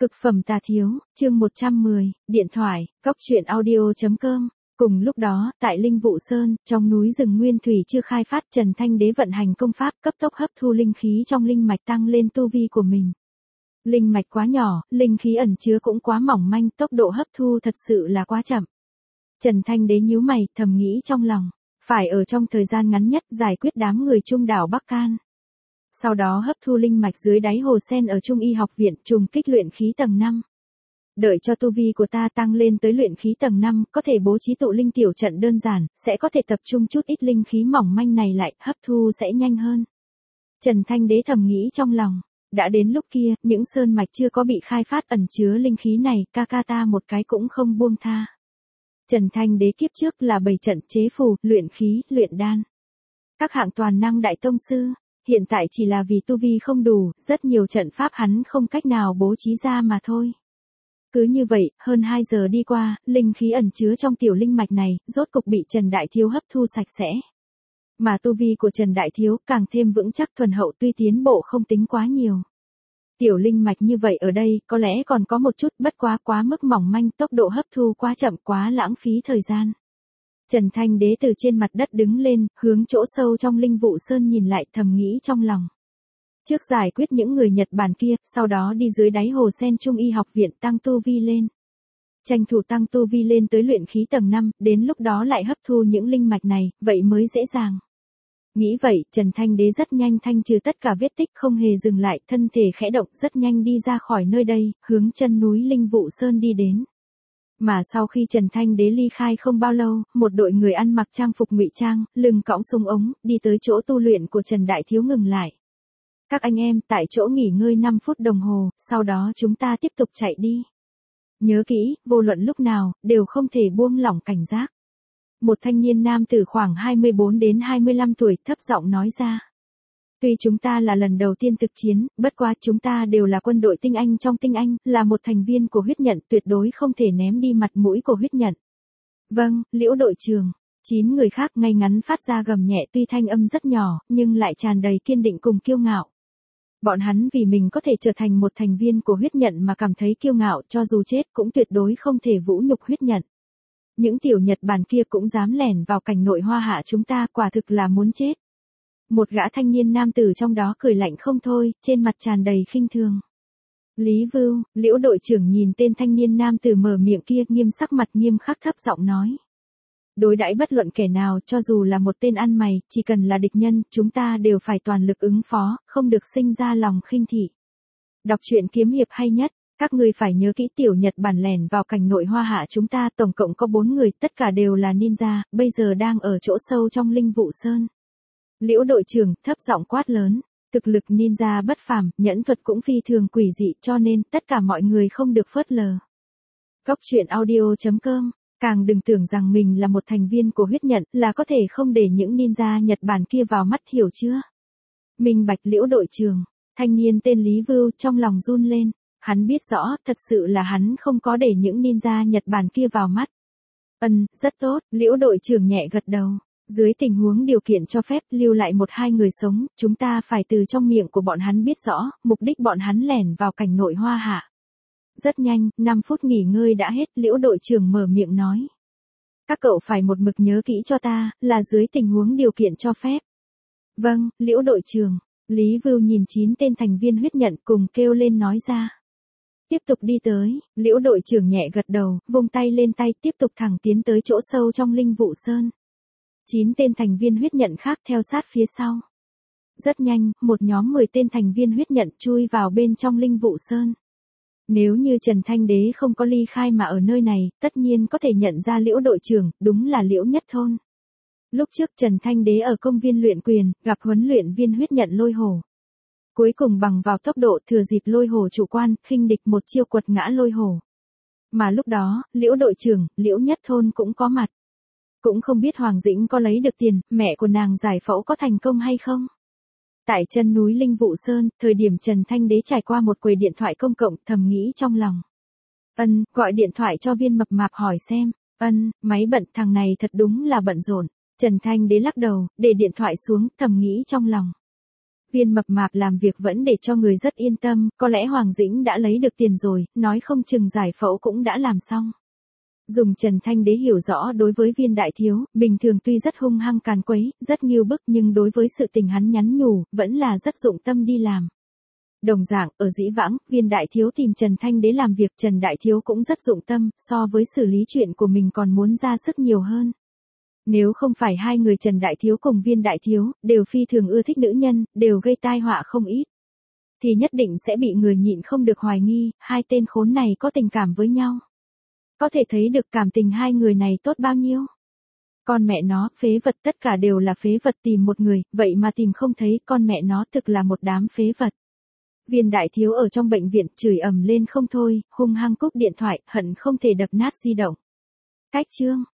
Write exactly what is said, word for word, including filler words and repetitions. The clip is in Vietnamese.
Cực phẩm tà thiếu, chương một trăm mười, điện thoại, cóc truyện audio chấm com. Cùng lúc đó, tại Linh Vụ Sơn, trong núi rừng nguyên thủy chưa khai phát, Trần Thanh Đế vận hành công pháp cấp tốc hấp thu linh khí trong linh mạch tăng lên tu vi của mình. Linh mạch quá nhỏ, linh khí ẩn chứa cũng quá mỏng manh, tốc độ hấp thu thật sự là quá chậm. Trần Thanh Đế nhíu mày, thầm nghĩ trong lòng, phải ở trong thời gian ngắn nhất giải quyết đám người Trung đảo Bắc Can. Sau đó hấp thu linh mạch dưới đáy hồ sen ở Trung Y học viện, trùng kích luyện khí tầng năm. Đợi cho tu vi của ta tăng lên tới luyện khí tầng năm, có thể bố trí tụ linh tiểu trận đơn giản, sẽ có thể tập trung chút ít linh khí mỏng manh này lại, hấp thu sẽ nhanh hơn. Trần Thanh Đế thầm nghĩ trong lòng, đã đến lúc kia, những sơn mạch chưa có bị khai phát ẩn chứa linh khí này, ca ca ta một cái cũng không buông tha. Trần Thanh Đế kiếp trước là bảy trận chế phù, luyện khí, luyện đan. Các hạng toàn năng đại tông sư. Hiện tại chỉ là vì tu vi không đủ, rất nhiều trận pháp hắn không cách nào bố trí ra mà thôi. Cứ như vậy, hơn hai giờ đi qua, linh khí ẩn chứa trong tiểu linh mạch này, rốt cục bị Trần Đại Thiếu hấp thu sạch sẽ. Mà tu vi của Trần Đại Thiếu càng thêm vững chắc thuần hậu, tuy tiến bộ không tính quá nhiều. Tiểu linh mạch như vậy ở đây, có lẽ còn có một chút, bất quá quá mức mỏng manh, tốc độ hấp thu quá chậm, quá lãng phí thời gian. Trần Thanh Đế từ trên mặt đất đứng lên, hướng chỗ sâu trong Linh Vụ Sơn nhìn lại, thầm nghĩ trong lòng. Trước giải quyết những người Nhật Bản kia, sau đó đi dưới đáy hồ sen Trung Y học viện tăng tu vi lên. Tranh thủ tăng tu vi lên tới luyện khí tầng năm, đến lúc đó lại hấp thu những linh mạch này, vậy mới dễ dàng. Nghĩ vậy, Trần Thanh Đế rất nhanh thanh trừ tất cả vết tích, không hề dừng lại, thân thể khẽ động, rất nhanh đi ra khỏi nơi đây, hướng chân núi Linh Vụ Sơn đi đến. Mà sau khi Trần Thanh Đế ly khai không bao lâu, một đội người ăn mặc trang phục ngụy trang, lưng cõng súng ống, đi tới chỗ tu luyện của Trần Đại Thiếu ngừng lại. Các anh em, tại chỗ nghỉ ngơi năm phút đồng hồ, sau đó chúng ta tiếp tục chạy đi. Nhớ kỹ, vô luận lúc nào, đều không thể buông lỏng cảnh giác. Một thanh niên nam từ khoảng hai mươi bốn đến hai mươi lăm tuổi thấp giọng nói ra. Tuy chúng ta là lần đầu tiên thực chiến, bất quá chúng ta đều là quân đội tinh anh trong tinh anh, là một thành viên của huyết nhận, tuyệt đối không thể ném đi mặt mũi của huyết nhận. Vâng, Liễu đội trưởng. Chín người khác ngay ngắn phát ra gầm nhẹ, tuy thanh âm rất nhỏ, nhưng lại tràn đầy kiên định cùng kiêu ngạo. Bọn hắn vì mình có thể trở thành một thành viên của huyết nhận mà cảm thấy kiêu ngạo, cho dù chết cũng tuyệt đối không thể vũ nhục huyết nhận. Những tiểu Nhật Bản kia cũng dám lẻn vào cảnh nội hoa hạ chúng ta, quả thực là muốn chết. Một gã thanh niên nam tử trong đó cười lạnh không thôi, trên mặt tràn đầy khinh thường. Lý Vưu, Liễu đội trưởng nhìn tên thanh niên nam tử mở miệng kia, nghiêm sắc mặt nghiêm khắc thấp giọng nói. Đối đãi bất luận kẻ nào, cho dù là một tên ăn mày, chỉ cần là địch nhân, chúng ta đều phải toàn lực ứng phó, không được sinh ra lòng khinh thị. Đọc truyện kiếm hiệp hay nhất, các người phải nhớ kỹ, tiểu Nhật Bản lẻn vào cảnh nội hoa hạ chúng ta tổng cộng có bốn người, tất cả đều là ninja, bây giờ đang ở chỗ sâu trong Linh Vụ Sơn. Liễu đội trưởng thấp giọng quát lớn, thực lực ninja bất phàm, nhẫn thuật cũng phi thường quỷ dị, cho nên tất cả mọi người không được phớt lờ. Cóc truyện audio chấm com, càng đừng tưởng rằng mình là một thành viên của huyết nhận, là có thể không để những ninja Nhật Bản kia vào mắt, hiểu chưa? Minh bạch. Liễu đội trưởng, thanh niên tên Lý Vưu trong lòng run lên, hắn biết rõ, thật sự là hắn không có để những ninja Nhật Bản kia vào mắt. Ừm, rất tốt, Liễu đội trưởng nhẹ gật đầu. Dưới tình huống điều kiện cho phép, lưu lại một hai người sống, chúng ta phải từ trong miệng của bọn hắn biết rõ, mục đích bọn hắn lẻn vào cảnh nội hoa hạ. Rất nhanh, năm phút nghỉ ngơi đã hết, Liễu đội trưởng mở miệng nói. Các cậu phải một mực nhớ kỹ cho ta, là dưới tình huống điều kiện cho phép. Vâng, Liễu đội trưởng. Lý Vưu nhìn chín tên thành viên huyết nhận cùng kêu lên nói ra. Tiếp tục đi tới, Liễu đội trưởng nhẹ gật đầu, vung tay lên tay, tiếp tục thẳng tiến tới chỗ sâu trong Linh Vụ Sơn. Chín tên thành viên huyết nhận khác theo sát phía sau. Rất nhanh, một nhóm mười tên thành viên huyết nhận chui vào bên trong Linh Vụ Sơn. Nếu như Trần Thanh Đế không có ly khai mà ở nơi này, tất nhiên có thể nhận ra Liễu đội trưởng, đúng là Liễu Nhất Thôn. Lúc trước Trần Thanh Đế ở công viên luyện quyền, gặp huấn luyện viên huyết nhận Lôi Hổ. Cuối cùng bằng vào tốc độ thừa dịp Lôi Hổ chủ quan, khinh địch một chiêu quật ngã Lôi Hổ. Mà lúc đó, Liễu đội trưởng, Liễu Nhất Thôn cũng có mặt. Cũng không biết Hoàng Dĩnh có lấy được tiền, mẹ của nàng giải phẫu có thành công hay không. Tại chân núi Linh Vụ Sơn, thời điểm Trần Thanh Đế trải qua một quầy điện thoại công cộng, thầm nghĩ trong lòng. Ân, gọi điện thoại cho Viên Mập Mạp hỏi xem. Ân, máy bận, thằng này thật đúng là bận rộn. Trần Thanh Đế lắc đầu, để điện thoại xuống, thầm nghĩ trong lòng. Viên mập mạp làm việc vẫn để cho người rất yên tâm, có lẽ Hoàng Dĩnh đã lấy được tiền rồi, nói không chừng giải phẫu cũng đã làm xong. Dùng Trần Thanh Đế hiểu rõ đối với Viên đại thiếu, bình thường tuy rất hung hăng càn quấy, rất nghiêu bức nhưng đối với sự tình hắn nhắn nhủ, vẫn là rất dụng tâm đi làm. Đồng dạng, ở dĩ vãng, Viên đại thiếu tìm Trần Thanh Đế làm việc, Trần đại thiếu cũng rất dụng tâm, so với xử lý chuyện của mình còn muốn ra sức nhiều hơn. Nếu không phải hai người Trần đại thiếu cùng Viên đại thiếu, đều phi thường ưa thích nữ nhân, đều gây tai họa không ít, thì nhất định sẽ bị người nhịn không được hoài nghi, hai tên khốn này có tình cảm với nhau. Có thể thấy được cảm tình hai người này tốt bao nhiêu. Con mẹ nó, phế vật, tất cả đều là phế vật, tìm một người, vậy mà tìm không thấy, con mẹ nó thực là một đám phế vật. Viên đại thiếu ở trong bệnh viện chửi ầm lên không thôi, hung hăng cúp điện thoại, hận không thể đập nát di động. Cách chương